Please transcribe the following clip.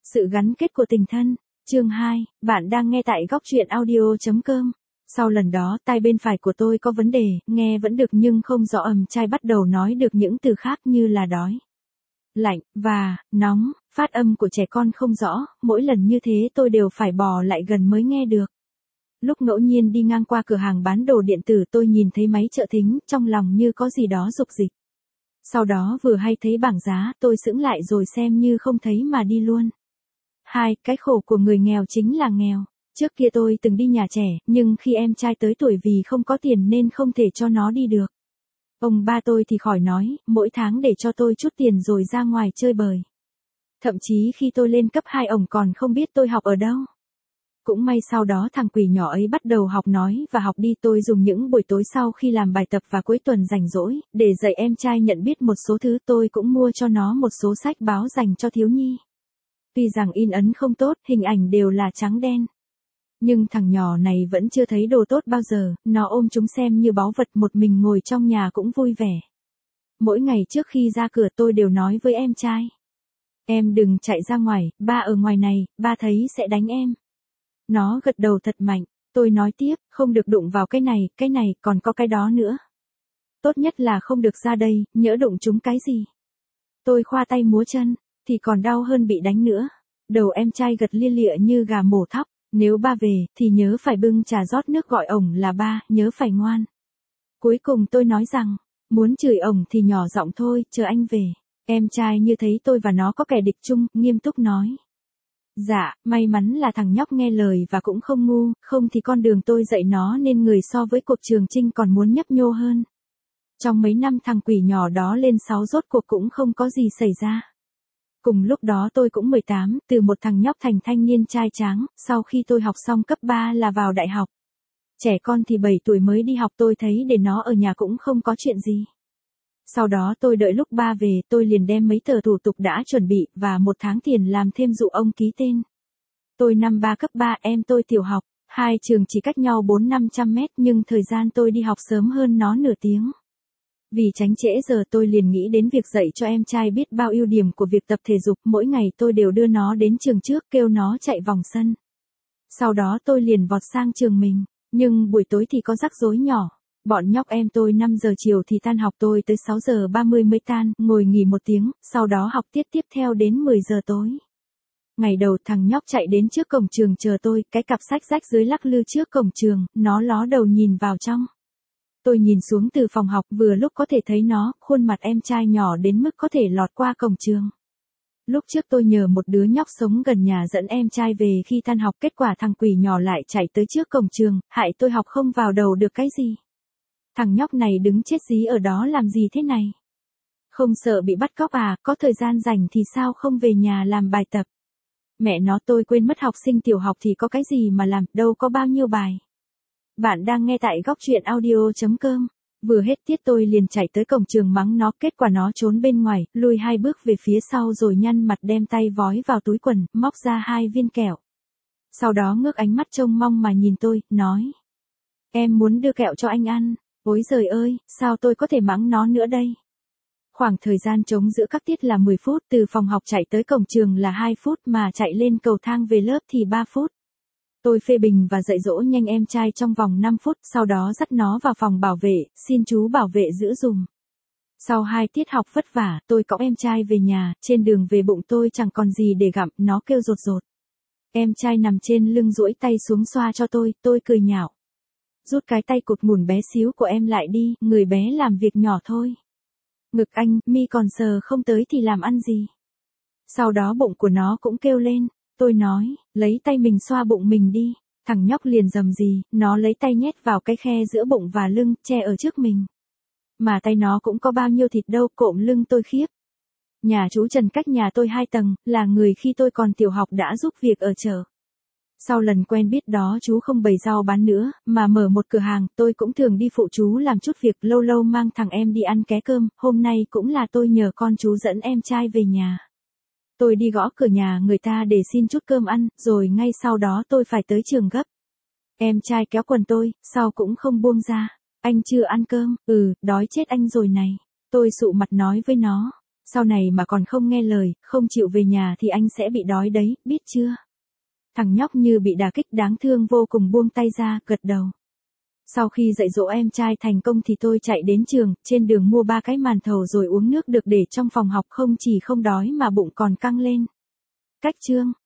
Sự gắn kết của tình thân. Chương 2, bạn đang nghe tại góc truyện audio.com. Sau lần đó, tai bên phải của tôi có vấn đề, nghe vẫn được nhưng không rõ. Trai bắt đầu nói được những từ khác như là đói, lạnh, và nóng. Phát âm của trẻ con không rõ, mỗi lần như thế tôi đều phải bò lại gần mới nghe được. Lúc ngẫu nhiên đi ngang qua cửa hàng bán đồ điện tử, tôi nhìn thấy máy trợ thính, trong lòng như có gì đó rục rịch. Sau đó vừa hay thấy bảng giá, tôi sững lại rồi xem như không thấy mà đi luôn. Cái khổ của người nghèo chính là nghèo. Trước kia tôi từng đi nhà trẻ, nhưng khi em trai tới tuổi vì không có tiền nên không thể cho nó đi được. Ông ba tôi thì khỏi nói, mỗi tháng để cho tôi chút tiền rồi ra ngoài chơi bời. Thậm chí khi tôi lên cấp 2 ổng còn không biết tôi học ở đâu. Cũng may sau đó thằng quỷ nhỏ ấy bắt đầu học nói và học đi. Tôi dùng những buổi tối sau khi làm bài tập và cuối tuần rảnh rỗi, để dạy em trai nhận biết một số thứ. Tôi cũng mua cho nó một số sách báo dành cho thiếu nhi. Tuy rằng in ấn không tốt, hình ảnh đều là trắng đen. Nhưng thằng nhỏ này vẫn chưa thấy đồ tốt bao giờ, nó ôm chúng xem như báu vật, một mình ngồi trong nhà cũng vui vẻ. Mỗi ngày trước khi ra cửa tôi đều nói với em trai. Em đừng chạy ra ngoài, ba ở ngoài này, ba thấy sẽ đánh em. Nó gật đầu thật mạnh, tôi nói tiếp, không được đụng vào cái này, còn có cái đó nữa. Tốt nhất là không được ra đây, nhỡ đụng chúng cái gì. Tôi khoa tay múa chân, thì còn đau hơn bị đánh nữa. Đầu em trai gật lia lịa như gà mổ thóc, nếu ba về, thì nhớ phải bưng trà rót nước gọi ổng là ba, nhớ phải ngoan. Cuối cùng tôi nói rằng, muốn chửi ổng thì nhỏ giọng thôi, chờ anh về. Em trai như thấy tôi và nó có kẻ địch chung, nghiêm túc nói. Dạ, may mắn là thằng nhóc nghe lời và cũng không ngu, không thì con đường tôi dạy nó nên người so với cuộc trường chinh còn muốn nhấp nhô hơn. Trong mấy năm thằng quỷ nhỏ đó lên 6 rốt cuộc cũng không có gì xảy ra. Cùng lúc đó tôi cũng 18, từ một thằng nhóc thành thanh niên trai tráng, sau khi tôi học xong cấp 3 là vào đại học. Trẻ con thì 7 tuổi mới đi học, tôi thấy để nó ở nhà cũng không có chuyện gì. Sau đó tôi đợi lúc ba về, tôi liền đem mấy tờ thủ tục đã chuẩn bị, và 1 tháng tiền làm thêm dụ ông ký tên. Tôi năm 3 cấp 3, em tôi tiểu học, hai trường chỉ cách nhau 400-500 mét nhưng thời gian tôi đi học sớm hơn nó nửa tiếng. Vì tránh trễ giờ tôi liền nghĩ đến việc dạy cho em trai biết bao ưu điểm của việc tập thể dục, mỗi ngày tôi đều đưa nó đến trường trước kêu nó chạy vòng sân. Sau đó tôi liền vọt sang trường mình, nhưng buổi tối thì có rắc rối nhỏ. Bọn nhóc em tôi 5 giờ chiều thì tan học, tôi tới 6 giờ 30 mới tan, ngồi nghỉ 1 tiếng, sau đó học tiết tiếp theo đến 10 giờ tối. Ngày đầu thằng nhóc chạy đến trước cổng trường chờ tôi, cái cặp sách rách dưới lắc lư trước cổng trường, nó ló đầu nhìn vào trong. Tôi nhìn xuống từ phòng học, vừa lúc có thể thấy nó, khuôn mặt em trai nhỏ đến mức có thể lọt qua cổng trường. Lúc trước tôi nhờ một đứa nhóc sống gần nhà dẫn em trai về khi tan học, kết quả thằng quỷ nhỏ lại chạy tới trước cổng trường, hại tôi học không vào đầu được cái gì. Thằng nhóc này đứng chết dí ở đó làm gì thế này? Không sợ bị bắt cóc à, có thời gian rảnh thì sao không về nhà làm bài tập? Mẹ nó, tôi quên mất học sinh tiểu học thì có cái gì mà làm, đâu có bao nhiêu bài. Bạn đang nghe tại góc truyện audio.com. Vừa hết tiết tôi liền chạy tới cổng trường mắng nó, kết quả nó trốn bên ngoài, lùi 2 bước về phía sau rồi nhăn mặt đem tay vói vào túi quần, móc ra 2 viên kẹo. Sau đó ngước ánh mắt trông mong mà nhìn tôi, nói. Em muốn đưa kẹo cho anh ăn. Ôi giời ơi, sao tôi có thể mắng nó nữa đây? Khoảng thời gian trống giữa các tiết là 10 phút, từ phòng học chạy tới cổng trường là 2 phút, mà chạy lên cầu thang về lớp thì 3 phút. Tôi phê bình và dạy dỗ nhanh em trai trong vòng 5 phút, sau đó dắt nó vào phòng bảo vệ, xin chú bảo vệ giữ dùm. Sau 2 tiết học vất vả, tôi cõng em trai về nhà, trên đường về bụng tôi chẳng còn gì để gặm, nó kêu rột rột. Em trai nằm trên lưng duỗi tay xuống xoa cho tôi cười nhạo. Rút cái tay cụt ngủn bé xíu của em lại đi, người bé làm việc nhỏ thôi. Ngực anh, mi còn sờ không tới thì làm ăn gì. Sau đó bụng của nó cũng kêu lên, tôi nói, lấy tay mình xoa bụng mình đi. Thằng nhóc liền rầm rì, nó lấy tay nhét vào cái khe giữa bụng và lưng, che ở trước mình. Mà tay nó cũng có bao nhiêu thịt đâu, cộm lưng tôi khiếp. Nhà chú Trần cách nhà tôi 2 tầng, là người khi tôi còn tiểu học đã giúp việc ở chợ. Sau lần quen biết đó chú không bày rau bán nữa, mà mở một cửa hàng, tôi cũng thường đi phụ chú làm chút việc, lâu lâu mang thằng em đi ăn ké cơm, hôm nay cũng là tôi nhờ con chú dẫn em trai về nhà. Tôi đi gõ cửa nhà người ta để xin chút cơm ăn, rồi ngay sau đó tôi phải tới trường gấp. Em trai kéo quần tôi, sau cũng không buông ra. Anh chưa ăn cơm, đói chết anh rồi này. Tôi sụ mặt nói với nó. Sau này mà còn không nghe lời, không chịu về nhà thì anh sẽ bị đói đấy, biết chưa? Thằng nhóc như bị đả kích đáng thương vô cùng buông tay ra, gật đầu. Sau khi dạy dỗ em trai thành công thì tôi chạy đến trường, trên đường mua 3 cái màn thầu rồi uống nước được để trong phòng học, không chỉ không đói mà bụng còn căng lên. Cách chương